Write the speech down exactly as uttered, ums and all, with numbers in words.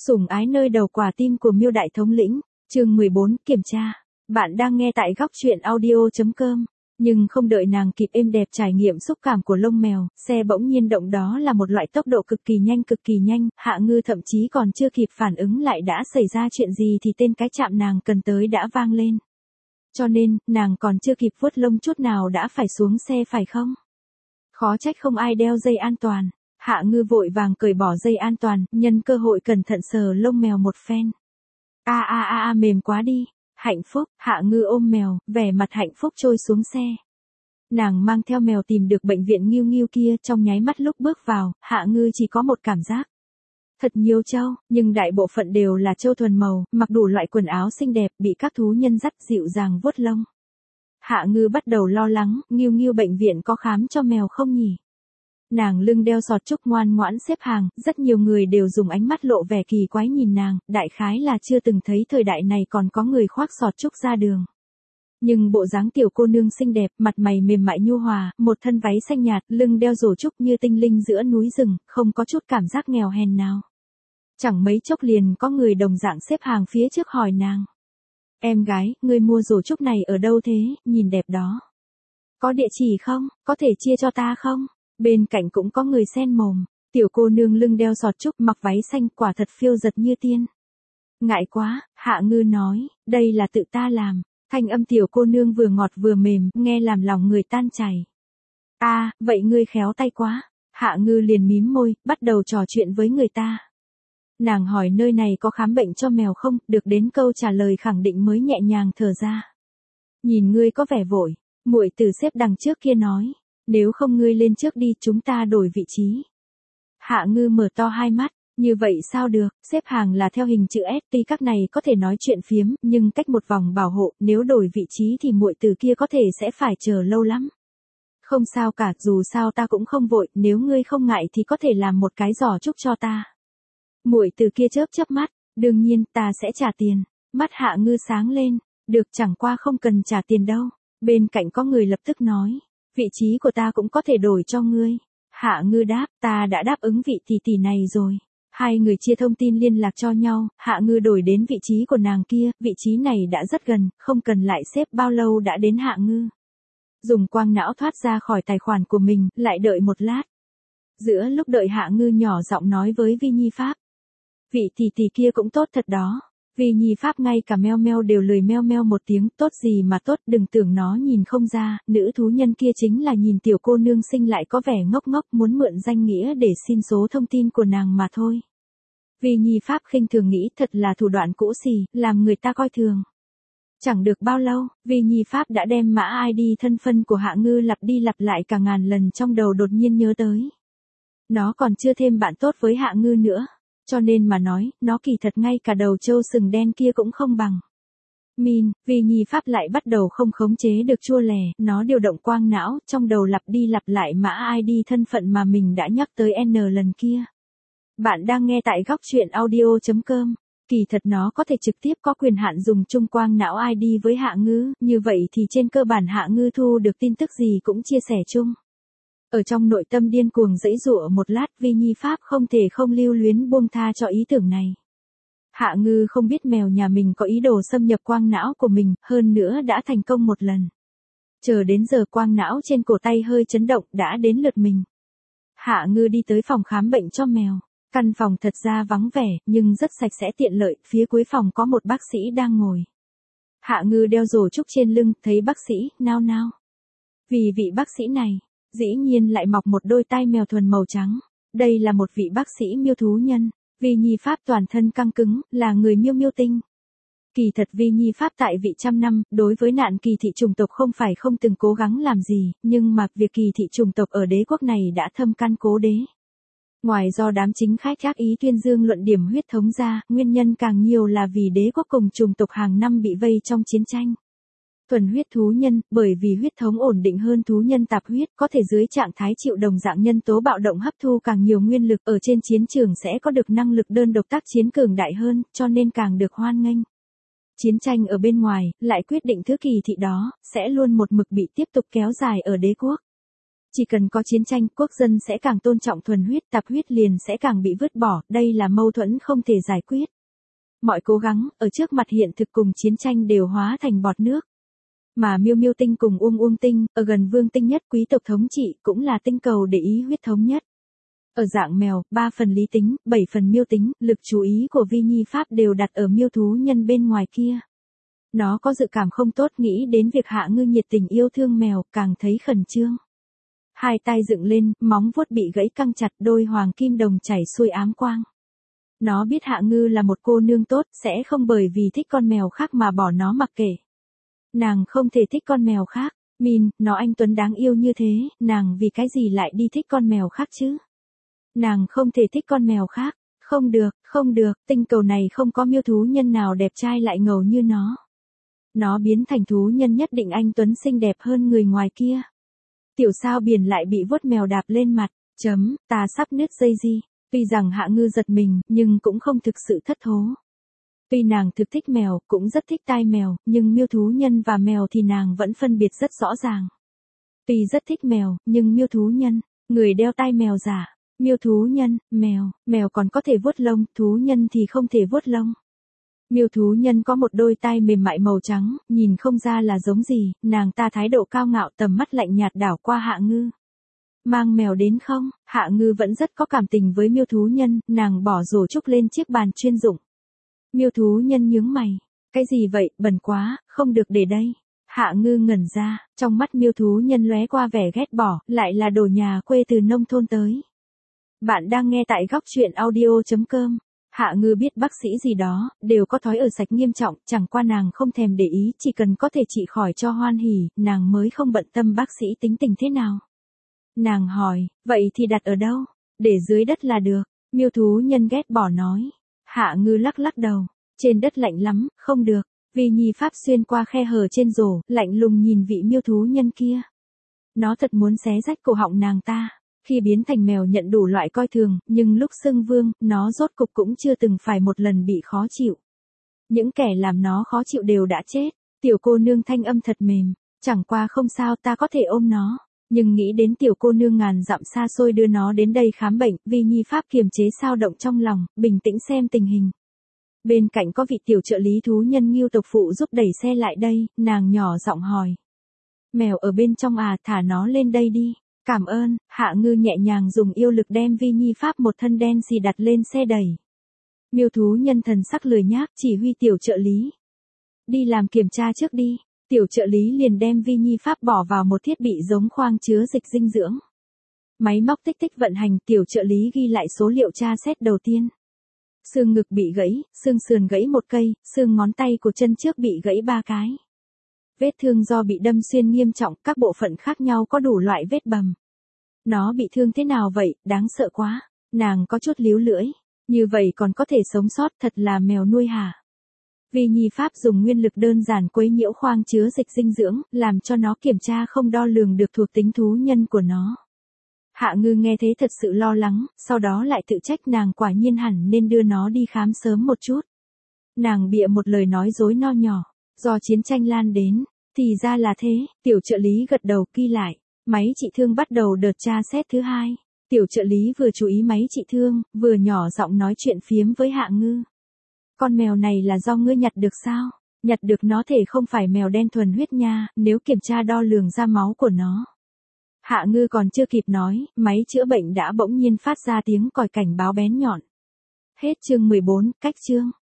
Sủng ái nơi đầu quả tim của Miêu Đại Thống lĩnh, chương mười bốn, kiểm tra. Bạn đang nghe tại góc truyện audio chấm com. Nhưng không đợi nàng kịp êm đẹp trải nghiệm xúc cảm của lông mèo, xe bỗng nhiên động, đó là một loại tốc độ cực kỳ nhanh cực kỳ nhanh, Hạ Ngư thậm chí còn chưa kịp phản ứng lại đã xảy ra chuyện gì thì tên cái chạm nàng cần tới đã vang lên. Cho nên, nàng còn chưa kịp vuốt lông chút nào đã phải xuống xe phải không? Khó trách không ai đeo dây an toàn. Hạ Ngư vội vàng cởi bỏ dây an toàn, nhân cơ hội cẩn thận sờ lông mèo một phen. A a a a mềm quá đi. Hạnh phúc, Hạ Ngư ôm mèo, vẻ mặt hạnh phúc trôi xuống xe. Nàng mang theo mèo tìm được bệnh viện Nghiêu Nghiêu kia, trong nháy mắt lúc bước vào, Hạ Ngư chỉ có một cảm giác. Thật nhiều trâu, nhưng đại bộ phận đều là trâu thuần màu, mặc đủ loại quần áo xinh đẹp, bị các thú nhân dắt dịu dàng vuốt lông. Hạ Ngư bắt đầu lo lắng, Nghiêu Nghiêu bệnh viện có khám cho mèo không nhỉ? Nàng lưng đeo sọt trúc ngoan ngoãn xếp hàng, rất nhiều người đều dùng ánh mắt lộ vẻ kỳ quái nhìn nàng, đại khái là chưa từng thấy thời đại này còn có người khoác sọt trúc ra đường. Nhưng bộ dáng tiểu cô nương xinh đẹp, mặt mày mềm mại nhu hòa, một thân váy xanh nhạt, lưng đeo rổ trúc như tinh linh giữa núi rừng, không có chút cảm giác nghèo hèn nào. Chẳng mấy chốc liền có người đồng dạng xếp hàng phía trước hỏi nàng. Em gái, ngươi mua rổ trúc này ở đâu thế, nhìn đẹp đó. Có địa chỉ không, có thể chia cho ta không? Bên cạnh cũng có người xen mồm, tiểu cô nương lưng đeo sọt trúc mặc váy xanh quả thật phiêu giật như tiên. Ngại quá, Hạ Ngư nói, đây là tự ta làm, thanh âm tiểu cô nương vừa ngọt vừa mềm, nghe làm lòng người tan chảy. A, à, vậy ngươi khéo tay quá, Hạ Ngư liền mím môi, bắt đầu trò chuyện với người ta. Nàng hỏi nơi này có khám bệnh cho mèo không, được đến câu trả lời khẳng định mới nhẹ nhàng thở ra. Nhìn ngươi có vẻ vội, muội tử xếp đằng trước kia nói. Nếu không ngươi lên trước đi, chúng ta đổi vị trí. Hạ Ngư mở to hai mắt, như vậy sao được, xếp hàng là theo hình chữ S, tuy các này có thể nói chuyện phiếm, nhưng cách một vòng bảo hộ, nếu đổi vị trí thì muội từ kia có thể sẽ phải chờ lâu lắm. Không sao cả, dù sao ta cũng không vội, nếu ngươi không ngại thì có thể làm một cái giỏ trúc cho ta. Muội từ kia chớp chớp mắt, đương nhiên, ta sẽ trả tiền. Mắt Hạ Ngư sáng lên, được, chẳng qua không cần trả tiền đâu. Bên cạnh có người lập tức nói. Vị trí của ta cũng có thể đổi cho ngươi. Hạ Ngư đáp, ta đã đáp ứng vị tỷ tỷ này rồi. Hai người chia thông tin liên lạc cho nhau, Hạ Ngư đổi đến vị trí của nàng kia, vị trí này đã rất gần, không cần lại xếp bao lâu đã đến Hạ Ngư. Dùng quang não thoát ra khỏi tài khoản của mình, lại đợi một lát. Giữa lúc đợi Hạ Ngư nhỏ giọng nói với Vi Nhi Pháp. Vị tỷ tỷ kia cũng tốt thật đó. Vi Nhi Pháp ngay cả meo meo đều lười meo meo một tiếng, tốt gì mà tốt, đừng tưởng nó nhìn không ra, nữ thú nhân kia chính là nhìn tiểu cô nương xinh lại có vẻ ngốc ngốc muốn mượn danh nghĩa để xin số thông tin của nàng mà thôi. Vi Nhi Pháp khinh thường nghĩ thật là thủ đoạn cũ xì, làm người ta coi thường. Chẳng được bao lâu, Vi Nhi Pháp đã đem mã i đê thân phân của Hạ Ngư lặp đi lặp lại cả ngàn lần trong đầu đột nhiên nhớ tới. Nó còn chưa thêm bạn tốt với Hạ Ngư nữa. Cho nên mà nói, nó kỳ thật ngay cả đầu trâu sừng đen kia cũng không bằng. Min, Vi Nhi Pháp lại bắt đầu không khống chế được chua lè, nó điều động quang não, trong đầu lặp đi lặp lại mã i đê thân phận mà mình đã nhắc tới N lần kia. Bạn đang nghe tại góc truyện audio chấm com. Kỳ thật nó có thể trực tiếp có quyền hạn dùng chung quang não i đê với Hạ Ngư, như vậy thì trên cơ bản Hạ Ngư thu được tin tức gì cũng chia sẻ chung. Ở trong nội tâm điên cuồng giãy giụa một lát, Vi Nhi Pháp không thể không lưu luyến buông tha cho ý tưởng này. Hạ Ngư không biết mèo nhà mình có ý đồ xâm nhập quang não của mình, hơn nữa đã thành công một lần. Chờ đến giờ quang não trên cổ tay hơi chấn động, đã đến lượt mình. Hạ Ngư đi tới phòng khám bệnh cho mèo. Căn phòng thật ra vắng vẻ, nhưng rất sạch sẽ tiện lợi, phía cuối phòng có một bác sĩ đang ngồi. Hạ Ngư đeo rổ trúc trên lưng, thấy bác sĩ, nao nao. Vì vị bác sĩ này, dĩ nhiên lại mọc một đôi tai mèo thuần màu trắng. Đây là một vị bác sĩ miêu thú nhân. Vi Nhi Pháp toàn thân căng cứng, là người miêu miêu tinh. Kỳ thật Vi Nhi Pháp tại vị trăm năm, đối với nạn kỳ thị chủng tộc không phải không từng cố gắng làm gì, nhưng mà việc kỳ thị chủng tộc ở đế quốc này đã thâm căn cố đế. Ngoài do đám chính khách ác ý tuyên dương luận điểm huyết thống ra, nguyên nhân càng nhiều là vì đế quốc cùng chủng tộc hàng năm bị vây trong chiến tranh. Thuần huyết thú nhân, bởi vì huyết thống ổn định hơn thú nhân tạp huyết, có thể dưới trạng thái chịu đồng dạng nhân tố bạo động hấp thu càng nhiều nguyên lực, ở trên chiến trường sẽ có được năng lực đơn độc tác chiến cường đại hơn, cho nên càng được hoan nghênh. Chiến tranh ở bên ngoài, lại quyết định thứ kỳ thị đó, sẽ luôn một mực bị tiếp tục kéo dài ở đế quốc. Chỉ cần có chiến tranh, quốc dân sẽ càng tôn trọng thuần huyết, tạp huyết liền sẽ càng bị vứt bỏ, đây là mâu thuẫn không thể giải quyết. Mọi cố gắng, ở trước mặt hiện thực cùng chiến tranh đều hóa thành bọt nước. Mà Miêu Miêu Tinh cùng Uông Uông Tinh, ở gần Vương Tinh nhất quý tộc thống trị, cũng là tinh cầu để ý huyết thống nhất. Ở dạng mèo, ba phần lý tính, bảy phần miêu tính, lực chú ý của Vi Nhi Pháp đều đặt ở miêu thú nhân bên ngoài kia. Nó có dự cảm không tốt, nghĩ đến việc Hạ Ngư nhiệt tình yêu thương mèo, càng thấy khẩn trương. Hai tay dựng lên, móng vuốt bị gãy căng chặt, đôi hoàng kim đồng chảy xuôi ám quang. Nó biết Hạ Ngư là một cô nương tốt, sẽ không bởi vì thích con mèo khác mà bỏ nó mặc kệ. Nàng không thể thích con mèo khác. Min, nó anh Tuấn đáng yêu như thế, nàng vì cái gì lại đi thích con mèo khác chứ? Nàng không thể thích con mèo khác. Không được, không được, tinh cầu này không có miêu thú nhân nào đẹp trai lại ngầu như nó. Nó biến thành thú nhân nhất định anh Tuấn xinh đẹp hơn người ngoài kia. Tiểu sao biển lại bị vuốt mèo đạp lên mặt, chấm, ta sắp nứt dây di. Tuy rằng Hạ Ngư giật mình, nhưng cũng không thực sự thất thố. Tuy nàng thực thích mèo, cũng rất thích tai mèo, nhưng miêu thú nhân và mèo thì nàng vẫn phân biệt rất rõ ràng. Tuy rất thích mèo, nhưng miêu thú nhân, người đeo tai mèo giả, miêu thú nhân, mèo, mèo còn có thể vuốt lông, thú nhân thì không thể vuốt lông. Miêu thú nhân có một đôi tai mềm mại màu trắng, nhìn không ra là giống gì, nàng ta thái độ cao ngạo, tầm mắt lạnh nhạt đảo qua Hạ Ngư. Mang mèo đến không? Hạ Ngư vẫn rất có cảm tình với miêu thú nhân, nàng bỏ rổ trúc lên chiếc bàn chuyên dụng. Miêu thú nhân nhướng mày. Cái gì vậy, bẩn quá, không được để đây. Hạ Ngư ngẩn ra, trong mắt miêu thú nhân lóe qua vẻ ghét bỏ, lại là đồ nhà quê từ nông thôn tới. Bạn đang nghe tại góc truyện audio chấm com. Hạ Ngư biết bác sĩ gì đó, đều có thói ở sạch nghiêm trọng, chẳng qua nàng không thèm để ý, chỉ cần có thể trị khỏi cho hoan hỉ, nàng mới không bận tâm bác sĩ tính tình thế nào. Nàng hỏi, vậy thì đặt ở đâu? Để dưới đất là được, miêu thú nhân ghét bỏ nói. Hạ Ngư lắc lắc đầu, trên đất lạnh lắm, không được. Vi Nhi Pháp xuyên qua khe hở trên rổ, lạnh lùng nhìn vị miêu thú nhân kia. Nó thật muốn xé rách cổ họng nàng ta. Khi biến thành mèo nhận đủ loại coi thường, nhưng lúc xưng vương, nó rốt cục cũng chưa từng phải một lần bị khó chịu. Những kẻ làm nó khó chịu đều đã chết. Tiểu cô nương thanh âm thật mềm, chẳng qua không sao, ta có thể ôm nó. Nhưng nghĩ đến tiểu cô nương ngàn dặm xa xôi đưa nó đến đây khám bệnh, Vi Nhi Pháp kiềm chế sao động trong lòng, bình tĩnh xem tình hình. Bên cạnh có vị tiểu trợ lý thú nhân Ngưu tộc phụ giúp đẩy xe lại đây, nàng nhỏ giọng hỏi. Mèo ở bên trong à, thả nó lên đây đi. Cảm ơn. Hạ Ngư nhẹ nhàng dùng yêu lực đem Vi Nhi Pháp một thân đen xì đặt lên xe đẩy. Miêu thú nhân thần sắc lười nhác chỉ huy tiểu trợ lý. Đi làm kiểm tra trước đi. Tiểu trợ lý liền đem Vi Nhi Pháp bỏ vào một thiết bị giống khoang chứa dịch dinh dưỡng. Máy móc tích tích vận hành, tiểu trợ lý ghi lại số liệu tra xét đầu tiên. Xương ngực bị gãy, xương sườn gãy một cây, xương ngón tay của chân trước bị gãy ba cái. Vết thương do bị đâm xuyên nghiêm trọng, các bộ phận khác nhau có đủ loại vết bầm. Nó bị thương thế nào vậy, đáng sợ quá. Nàng có chút líu lưỡi. Như vậy còn có thể sống sót, thật là mèo nuôi hả? Vi Nhi Pháp dùng nguyên lực đơn giản quấy nhiễu khoang chứa dịch dinh dưỡng, làm cho nó kiểm tra không đo lường được thuộc tính thú nhân của nó. Hạ Ngư nghe thế thật sự lo lắng, sau đó lại tự trách nàng quả nhiên hẳn nên đưa nó đi khám sớm một chút. Nàng bịa một lời nói dối nho nhỏ, do chiến tranh lan đến, thì ra là thế, tiểu trợ lý gật đầu ghi lại, máy trị thương bắt đầu đợt tra xét thứ hai. Tiểu trợ lý vừa chú ý máy trị thương, vừa nhỏ giọng nói chuyện phiếm với Hạ Ngư. Con mèo này là do ngươi nhặt được sao? Nhặt được nó thể không phải mèo đen thuần huyết nha, nếu kiểm tra đo lường ra máu của nó. Hạ Ngư còn chưa kịp nói, máy chữa bệnh đã bỗng nhiên phát ra tiếng còi cảnh báo bén nhọn. Hết chương mười bốn, cách chương.